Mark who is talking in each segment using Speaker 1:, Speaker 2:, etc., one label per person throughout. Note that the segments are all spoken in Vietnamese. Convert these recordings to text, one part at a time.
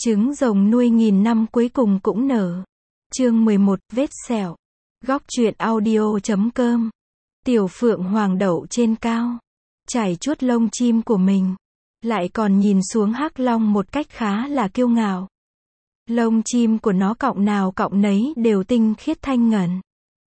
Speaker 1: Trứng rồng nuôi nghìn năm cuối cùng cũng nở. Chương 11, vết sẹo. Góc truyện audio.com. Tiểu Phượng Hoàng đậu trên cao, chải chuốt lông chim của mình, lại còn nhìn xuống Hắc Long một cách khá là kiêu ngạo. Lông chim của nó cọng nào cọng nấy đều tinh khiết thanh ngần,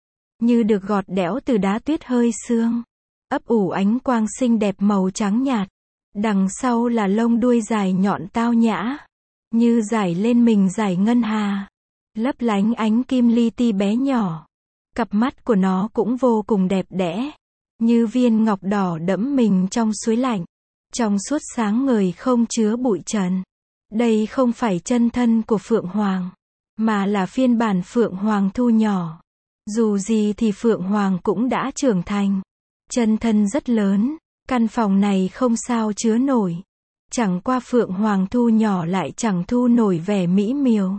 Speaker 1: như được gọt đẽo từ đá tuyết hơi sương, ấp ủ ánh quang xinh đẹp màu trắng nhạt. Đằng sau là lông đuôi dài nhọn tao nhã, như rải lên mình dải ngân hà, lấp lánh ánh kim li ti bé nhỏ. Cặp mắt của nó cũng vô cùng đẹp đẽ, như viên ngọc đỏ đẫm mình trong suối lạnh, trong suốt sáng ngời không chứa bụi trần. Đây không phải chân thân của Phượng Hoàng, mà là phiên bản Phượng Hoàng thu nhỏ. Dù gì thì Phượng Hoàng cũng đã trưởng thành, chân thân rất lớn, căn phòng này không sao chứa nổi. Chẳng qua Phượng Hoàng thu nhỏ lại chẳng thu nổi vẻ mỹ miều.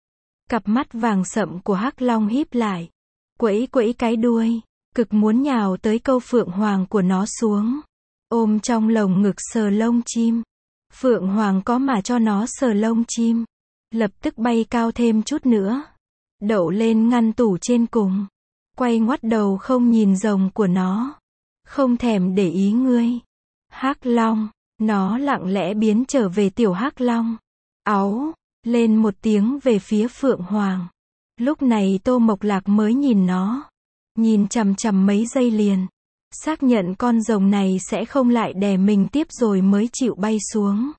Speaker 1: Cặp mắt vàng sậm của Hắc Long híp lại, quẫy quẫy cái đuôi, cực muốn nhào tới câu Phượng Hoàng của nó xuống, ôm trong lồng ngực sờ lông chim. Phượng Hoàng có mà cho nó sờ lông chim, lập tức bay cao thêm chút nữa, đậu lên ngăn tủ trên cùng, quay ngoắt đầu không nhìn rồng của nó, không thèm để ý ngươi. Hắc Long, nó lặng lẽ biến trở về tiểu Hắc Long, áu lên một tiếng về phía Phượng Hoàng. Lúc này Tô Mộc Lạc mới nhìn nó, nhìn chằm chằm mấy giây liền, xác nhận con rồng này sẽ không lại đè mình tiếp rồi mới chịu bay xuống,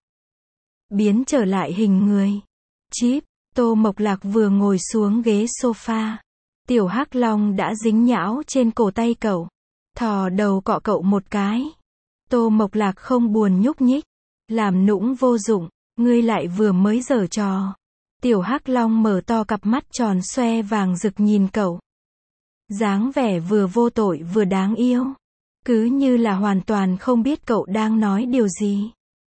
Speaker 1: biến trở lại hình người. Chíp, Tô Mộc Lạc vừa ngồi xuống ghế sofa, tiểu Hắc Long đã dính nhão trên cổ tay cậu, thò đầu cọ cậu một cái. Tô Mộc Lạc không buồn nhúc nhích, làm nũng vô dụng, ngươi lại vừa mới giở trò. Tiểu Hắc Long mở to cặp mắt tròn xoe vàng rực nhìn cậu, dáng vẻ vừa vô tội vừa đáng yêu, cứ như là hoàn toàn không biết cậu đang nói điều gì.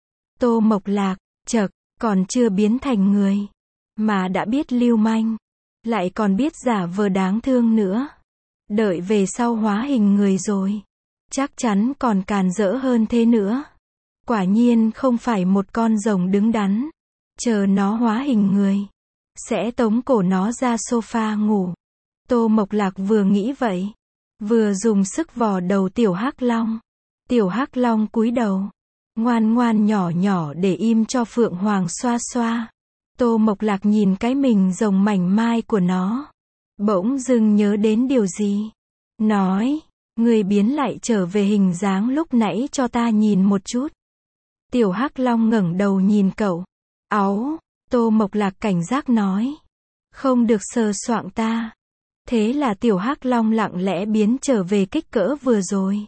Speaker 1: Tô Mộc Lạc, chậc, còn chưa biến thành người, mà đã biết lưu manh, lại còn biết giả vờ đáng thương nữa. Đợi về sau hóa hình người rồi, chắc chắn còn càn rỡ hơn thế nữa. Quả nhiên không phải một con rồng đứng đắn, chờ nó hóa hình người, sẽ tống cổ nó ra sofa ngủ. Tô Mộc Lạc vừa nghĩ vậy, vừa dùng sức vò đầu tiểu Hắc Long. Tiểu Hắc Long cúi đầu, ngoan ngoan nhỏ nhỏ để im cho Phượng Hoàng xoa xoa. Tô Mộc Lạc nhìn cái mình rồng mảnh mai của nó, bỗng dưng nhớ đến điều gì, nói, người biến lại trở về hình dáng lúc nãy cho ta nhìn một chút. Tiểu Hắc Long ngẩng đầu nhìn cậu, áu. Tô Mộc Lạc cảnh giác nói, không được sờ soạng ta. Thế là tiểu Hắc Long lặng lẽ biến trở về kích cỡ vừa rồi.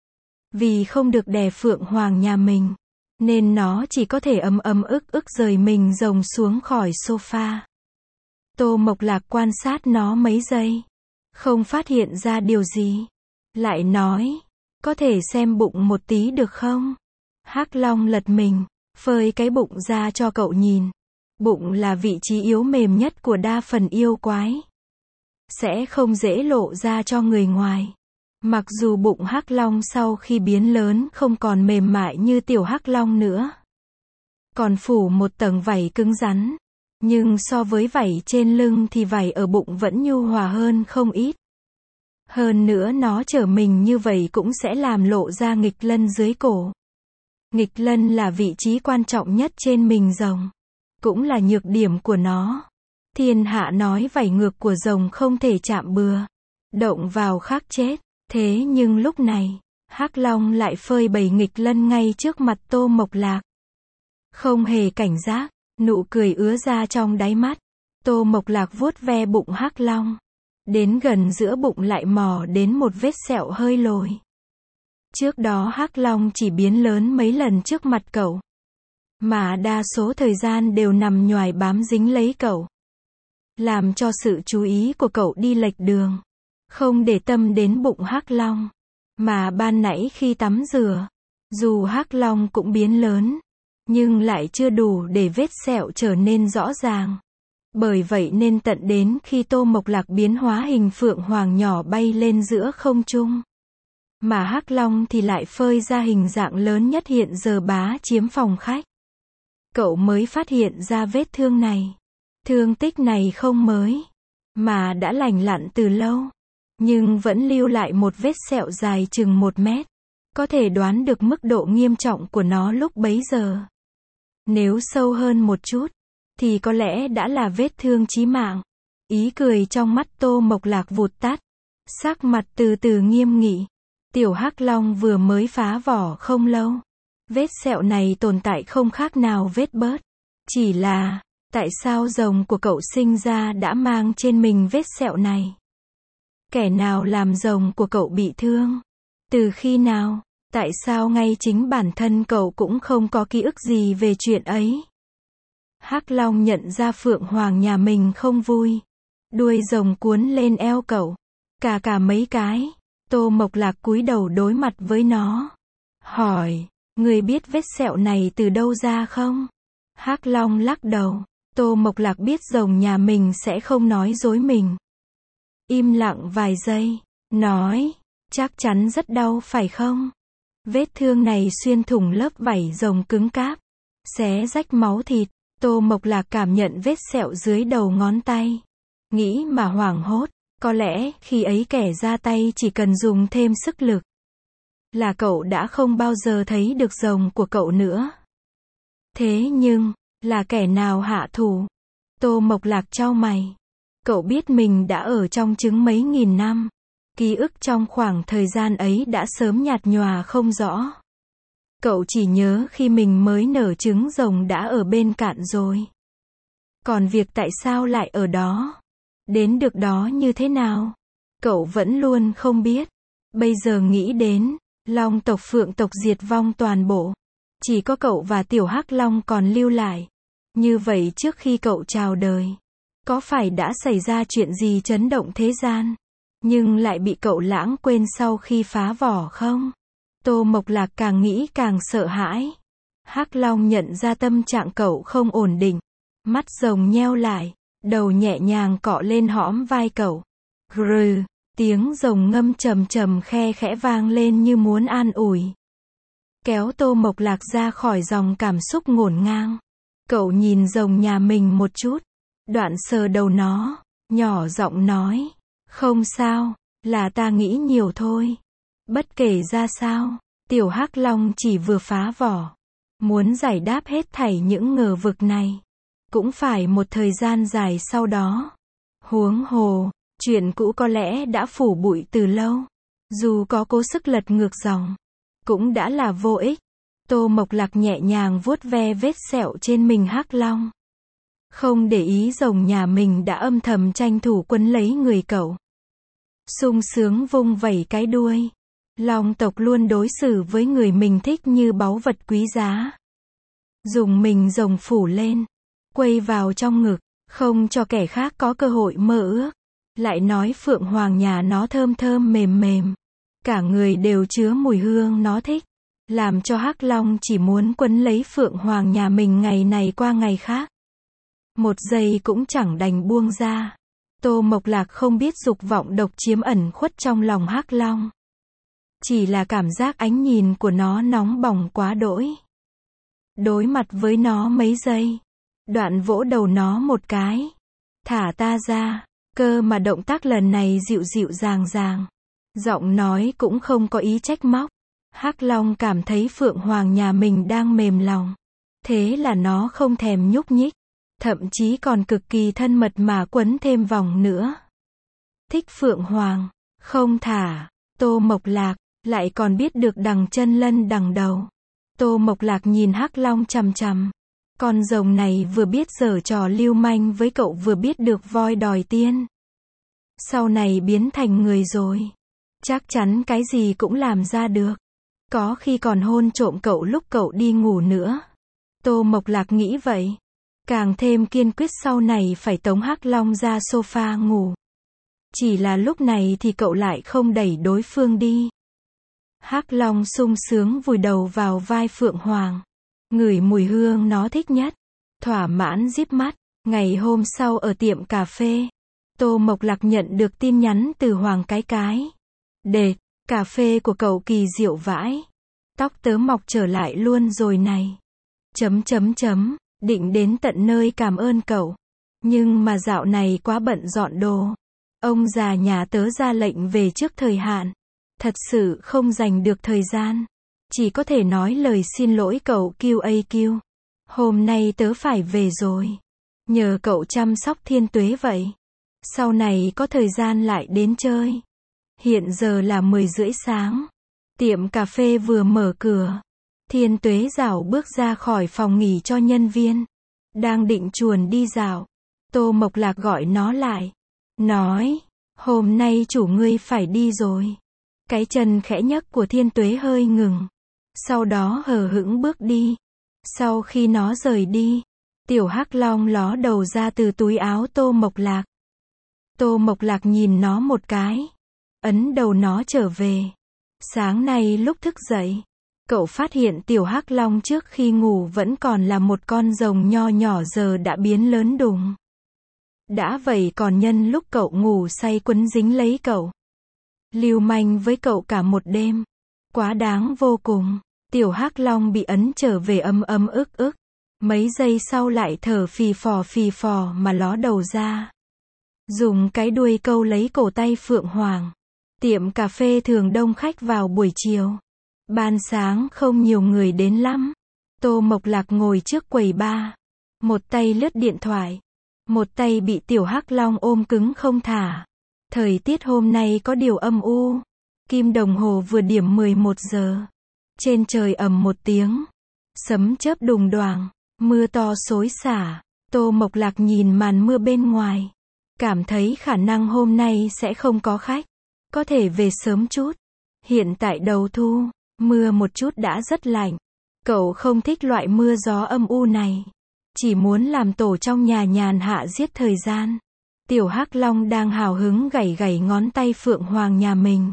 Speaker 1: Vì không được đè Phượng Hoàng nhà mình, nên nó chỉ có thể ấm ức rời mình rồng xuống khỏi sofa. Tô Mộc Lạc quan sát nó mấy giây, không phát hiện ra điều gì, lại nói, có thể xem bụng một tí được không? Hắc Long lật mình, phơi cái bụng ra cho cậu nhìn. Bụng là vị trí yếu mềm nhất của đa phần yêu quái, sẽ không dễ lộ ra cho người ngoài. Mặc dù bụng Hắc Long sau khi biến lớn không còn mềm mại như tiểu Hắc Long nữa, còn phủ một tầng vảy cứng rắn, nhưng so với vảy trên lưng thì vảy ở bụng vẫn nhu hòa hơn không ít. Hơn nữa nó trở mình như vậy cũng sẽ làm lộ ra nghịch lân dưới cổ. Nghịch lân là vị trí quan trọng nhất trên mình rồng, cũng là nhược điểm của nó. Thiên hạ nói vảy ngược của rồng không thể chạm bừa, động vào khắc chết. Thế nhưng lúc này, Hắc Long lại phơi bày nghịch lân ngay trước mặt Tô Mộc Lạc. Không hề cảnh giác, nụ cười ứa ra trong đáy mắt. Tô Mộc Lạc vuốt ve bụng Hắc Long, đến gần giữa bụng lại mò đến một vết sẹo hơi lồi. Trước đó Hắc Long chỉ biến lớn mấy lần trước mặt cậu, mà đa số thời gian đều nằm nhoài bám dính lấy cậu, làm cho sự chú ý của cậu đi lệch đường, không để tâm đến bụng Hắc Long. Mà ban nãy khi tắm rửa, dù Hắc Long cũng biến lớn, nhưng lại chưa đủ để vết sẹo trở nên rõ ràng. Bởi vậy nên tận đến khi Tô Mộc Lạc biến hóa hình Phượng Hoàng nhỏ bay lên giữa không trung, mà Hắc Long thì lại phơi ra hình dạng lớn nhất hiện giờ bá chiếm phòng khách. cậu mới phát hiện ra vết thương này. Thương tích này không mới, mà đã lành lặn từ lâu, nhưng vẫn lưu lại một vết sẹo dài chừng 1 mét. Có thể đoán được mức độ nghiêm trọng của nó lúc bấy giờ. Nếu sâu hơn một chút, thì có lẽ đã là vết thương chí mạng. Ý cười trong mắt Tô Mộc Lạc vụt tắt. Sắc mặt từ từ nghiêm nghị. Tiểu Hắc Long vừa mới phá vỏ không lâu. Vết sẹo này tồn tại không khác nào vết bớt. Chỉ là, tại sao rồng của cậu sinh ra đã mang trên mình vết sẹo này? Kẻ nào làm rồng của cậu bị thương? Từ khi nào? Tại sao ngay chính bản thân cậu cũng không có ký ức gì về chuyện ấy? Hắc Long nhận ra Phượng Hoàng nhà mình không vui. Đuôi rồng cuốn lên eo cậu. Cả mấy cái. Tô Mộc Lạc cúi đầu đối mặt với nó. Hỏi, người biết vết sẹo này từ đâu ra không? Hắc Long lắc đầu. Tô Mộc Lạc biết rồng nhà mình sẽ không nói dối mình. Im lặng vài giây. Nói, chắc chắn rất đau phải không? Vết thương này xuyên thủng lớp vảy rồng cứng cáp. Xé rách máu thịt. Tô Mộc Lạc cảm nhận vết sẹo dưới đầu ngón tay. Nghĩ mà hoảng hốt. Có lẽ, khi ấy kẻ ra tay chỉ cần dùng thêm sức lực. Là cậu đã không bao giờ thấy được rồng của cậu nữa. Thế nhưng, là kẻ nào hạ thủ? Tô Mộc Lạc chau mày. Cậu biết mình đã ở trong trứng mấy nghìn năm. Ký ức trong khoảng thời gian ấy đã sớm nhạt nhòa không rõ. Cậu chỉ nhớ khi mình mới nở trứng rồng đã ở bên cạnh rồi. Còn việc tại sao lại ở đó? Đến được đó như thế nào? Cậu vẫn luôn không biết. Bây giờ nghĩ đến, Long tộc Phượng tộc diệt vong toàn bộ. Chỉ có cậu và Tiểu Hắc Long còn lưu lại. Như vậy trước khi cậu chào đời, có phải đã xảy ra chuyện gì chấn động thế gian, nhưng lại bị cậu lãng quên sau khi phá vỏ không? Tô Mộc Lạc càng nghĩ càng sợ hãi. Hắc Long nhận ra tâm trạng cậu không ổn định. Mắt rồng nheo lại, đầu nhẹ nhàng cọ lên hõm vai cậu. Grừ, tiếng rồng ngâm trầm trầm khe khẽ vang lên như muốn an ủi. Kéo Tô Mộc Lạc ra khỏi dòng cảm xúc ngổn ngang. Cậu nhìn rồng nhà mình một chút. Đoạn sờ đầu nó, nhỏ giọng nói. Không sao, là ta nghĩ nhiều thôi. Bất kể ra sao, Tiểu Hắc Long chỉ vừa phá vỏ. Muốn giải đáp hết thảy những ngờ vực này, cũng phải một thời gian dài sau đó. Huống hồ, chuyện cũ có lẽ đã phủ bụi từ lâu. Dù có cố sức lật ngược dòng, cũng đã là vô ích. Tô Mộc Lạc nhẹ nhàng vuốt ve vết sẹo trên mình Hắc Long. Không để ý rồng nhà mình đã âm thầm tranh thủ quấn lấy người cậu. Sung sướng vung vẩy cái đuôi. Long tộc luôn đối xử với người mình thích như báu vật quý giá. Dùng mình rồng phủ lên, quây vào trong ngực, không cho kẻ khác có cơ hội mơ ước. Lại nói Phượng Hoàng nhà nó thơm thơm mềm mềm. Cả người đều chứa mùi hương nó thích. Làm cho Hắc Long chỉ muốn quấn lấy Phượng Hoàng nhà mình ngày này qua ngày khác. Một giây cũng chẳng đành buông ra. Tô Mộc Lạc không biết dục vọng độc chiếm ẩn khuất trong lòng Hắc Long. Chỉ là cảm giác ánh nhìn của nó nóng bỏng quá đỗi. Đối mặt với nó mấy giây. Đoạn vỗ đầu nó một cái. Thả ta ra. Cơ mà động tác lần này dịu dịu dàng dàng. Giọng nói cũng không có ý trách móc. Hắc Long cảm thấy Phượng Hoàng nhà mình đang mềm lòng. Thế là nó không thèm nhúc nhích. Thậm chí còn cực kỳ thân mật mà quấn thêm vòng nữa. Thích Phượng Hoàng. Không thả. Tô Mộc Lạc. Lại còn biết được đằng chân lân đằng đầu. Tô Mộc Lạc nhìn Hắc Long chằm chằm. Con rồng này vừa biết giở trò lưu manh với cậu vừa biết được voi đòi tiên. Sau này biến thành người rồi. Chắc chắn cái gì cũng làm ra được. Có khi còn hôn trộm cậu lúc cậu đi ngủ nữa. Tô Mộc Lạc nghĩ vậy. Càng thêm kiên quyết sau này phải tống Hắc Long ra sofa ngủ. Chỉ là lúc này thì cậu lại không đẩy đối phương đi. Hắc Long sung sướng vùi đầu vào vai Phượng Hoàng. Ngửi mùi hương nó thích nhất. Thỏa mãn díp mắt. Ngày hôm sau ở tiệm cà phê, Tô Mộc Lạc nhận được tin nhắn từ Hoàng Cái Cái. Đệt, cà phê của cậu kỳ diệu vãi. Tóc tớ mọc trở lại luôn rồi này. định đến tận nơi cảm ơn cậu. Nhưng mà dạo này quá bận dọn đồ. Ông già nhà tớ ra lệnh về trước thời hạn. Thật sự không dành được thời gian. Chỉ có thể nói lời xin lỗi cậu QAQ. Hôm nay tớ phải về rồi. Nhờ cậu chăm sóc Thiên Tuế vậy. Sau này có thời gian lại đến chơi. Hiện giờ là 10:30 sáng. Tiệm cà phê vừa mở cửa. Thiên Tuế dạo bước ra khỏi phòng nghỉ cho nhân viên. Đang định chuồn đi dạo. Tô Mộc Lạc gọi nó lại. Nói, hôm nay chủ ngươi phải đi rồi. Cái chân khẽ nhấc của Thiên Tuế hơi ngừng. Sau đó hờ hững bước đi. Sau khi nó rời đi, Tiểu Hắc Long ló đầu ra từ túi áo Tô Mộc Lạc. Tô Mộc Lạc nhìn nó một cái. Ấn đầu nó trở về. Sáng nay lúc thức dậy, cậu phát hiện Tiểu Hắc Long trước khi ngủ vẫn còn là một con rồng nho nhỏ giờ đã biến lớn đùng. Đã vậy còn nhân lúc cậu ngủ say quấn dính lấy cậu. Lưu manh với cậu cả một đêm. Quá đáng vô cùng. Tiểu Hắc Long bị ấn trở về ấm ức ức. Mấy giây sau lại thở phì phò mà ló đầu ra. Dùng cái đuôi câu lấy cổ tay Phượng Hoàng. Tiệm cà phê thường đông khách vào buổi chiều. Ban sáng không nhiều người đến lắm. Tô Mộc Lạc ngồi trước quầy bar. Một tay lướt điện thoại. Một tay bị Tiểu Hắc Long ôm cứng không thả. Thời tiết hôm nay có điều âm u. Kim đồng hồ vừa điểm 11 giờ. Trên trời ầm một tiếng. Sấm chớp đùng đoàng. Mưa to xối xả. Tô Mộc Lạc nhìn màn mưa bên ngoài. Cảm thấy khả năng hôm nay sẽ không có khách. Có thể về sớm chút. Hiện tại đầu thu, mưa một chút đã rất lạnh. Cậu không thích loại mưa gió âm u này. Chỉ muốn làm tổ trong nhà nhàn hạ giết thời gian. Tiểu Hắc Long đang hào hứng gảy ngón tay Phượng Hoàng nhà mình.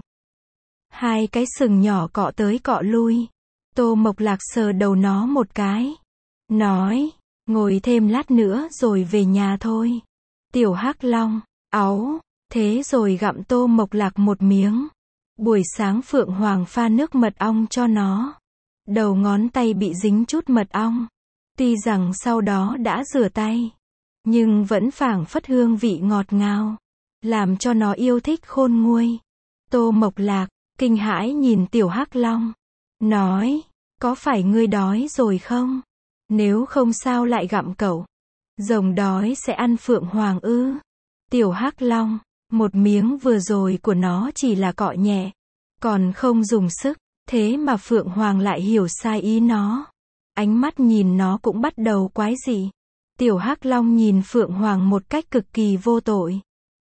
Speaker 1: Hai cái sừng nhỏ cọ tới cọ lui. Tô Mộc Lạc sờ đầu nó một cái. Nói, ngồi thêm lát nữa rồi về nhà thôi. Tiểu Hắc Long, áu, thế rồi gặm Tô Mộc Lạc một miếng. Buổi sáng Phượng Hoàng pha nước mật ong cho nó. Đầu ngón tay bị dính chút mật ong. Tuy rằng sau đó đã rửa tay. Nhưng vẫn phảng phất hương vị ngọt ngào. Làm cho nó yêu thích khôn nguôi. Tô Mộc Lạc, kinh hãi nhìn Tiểu Hắc Long. Nói, có phải ngươi đói rồi không? Nếu không sao lại gặm cậu? Rồng đói sẽ ăn Phượng Hoàng ư? Tiểu Hắc Long, một miếng vừa rồi của nó chỉ là cọ nhẹ. Còn không dùng sức. Thế mà Phượng Hoàng lại hiểu sai ý nó. Ánh mắt nhìn nó cũng bắt đầu quái dị. Tiểu Hắc Long nhìn Phượng Hoàng một cách cực kỳ vô tội.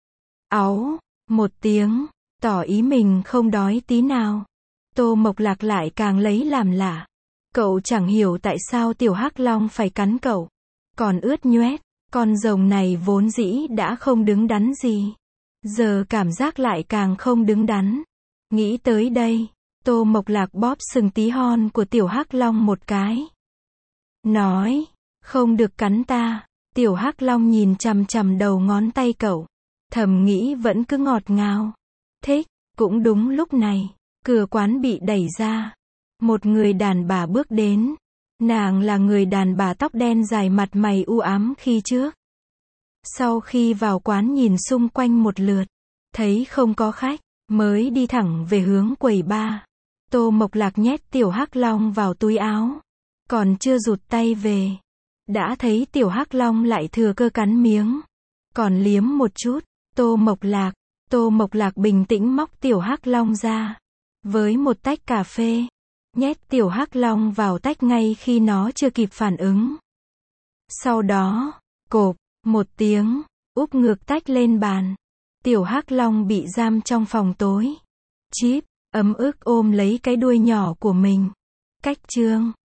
Speaker 1: Áu, một tiếng, tỏ ý mình không đói tí nào. Tô Mộc Lạc lại càng lấy làm lạ. Cậu chẳng hiểu tại sao Tiểu Hắc Long phải cắn cậu. Còn ướt nhoét, con rồng này vốn dĩ đã không đứng đắn gì. Giờ cảm giác lại càng không đứng đắn. Nghĩ tới đây, Tô Mộc Lạc bóp sừng tí hon của Tiểu Hắc Long một cái. Nói, không được cắn ta. Tiểu Hắc Long nhìn chằm đầu ngón tay cậu. Thầm nghĩ vẫn cứ ngọt ngào. Thích, cũng đúng lúc này, cửa quán bị đẩy ra. Một người đàn bà bước đến. Nàng là người đàn bà tóc đen dài mặt mày u ám khi trước. Sau khi vào quán nhìn xung quanh một lượt, thấy không có khách, mới đi thẳng về hướng quầy bar. Tô Mộc Lạc nhét Tiểu Hắc Long vào túi áo. Còn chưa rụt tay về. Đã thấy Tiểu Hắc Long lại thừa cơ cắn miếng. Còn liếm một chút. Tô Mộc Lạc bình tĩnh móc Tiểu Hắc Long ra. Với một tách cà phê. Nhét Tiểu Hắc Long vào tách ngay khi nó chưa kịp phản ứng. Sau đó, cộp, một tiếng, úp ngược tách lên bàn. Tiểu Hắc Long bị giam trong phòng tối. Chip, ấm ức ôm lấy cái đuôi nhỏ của mình. Cách chương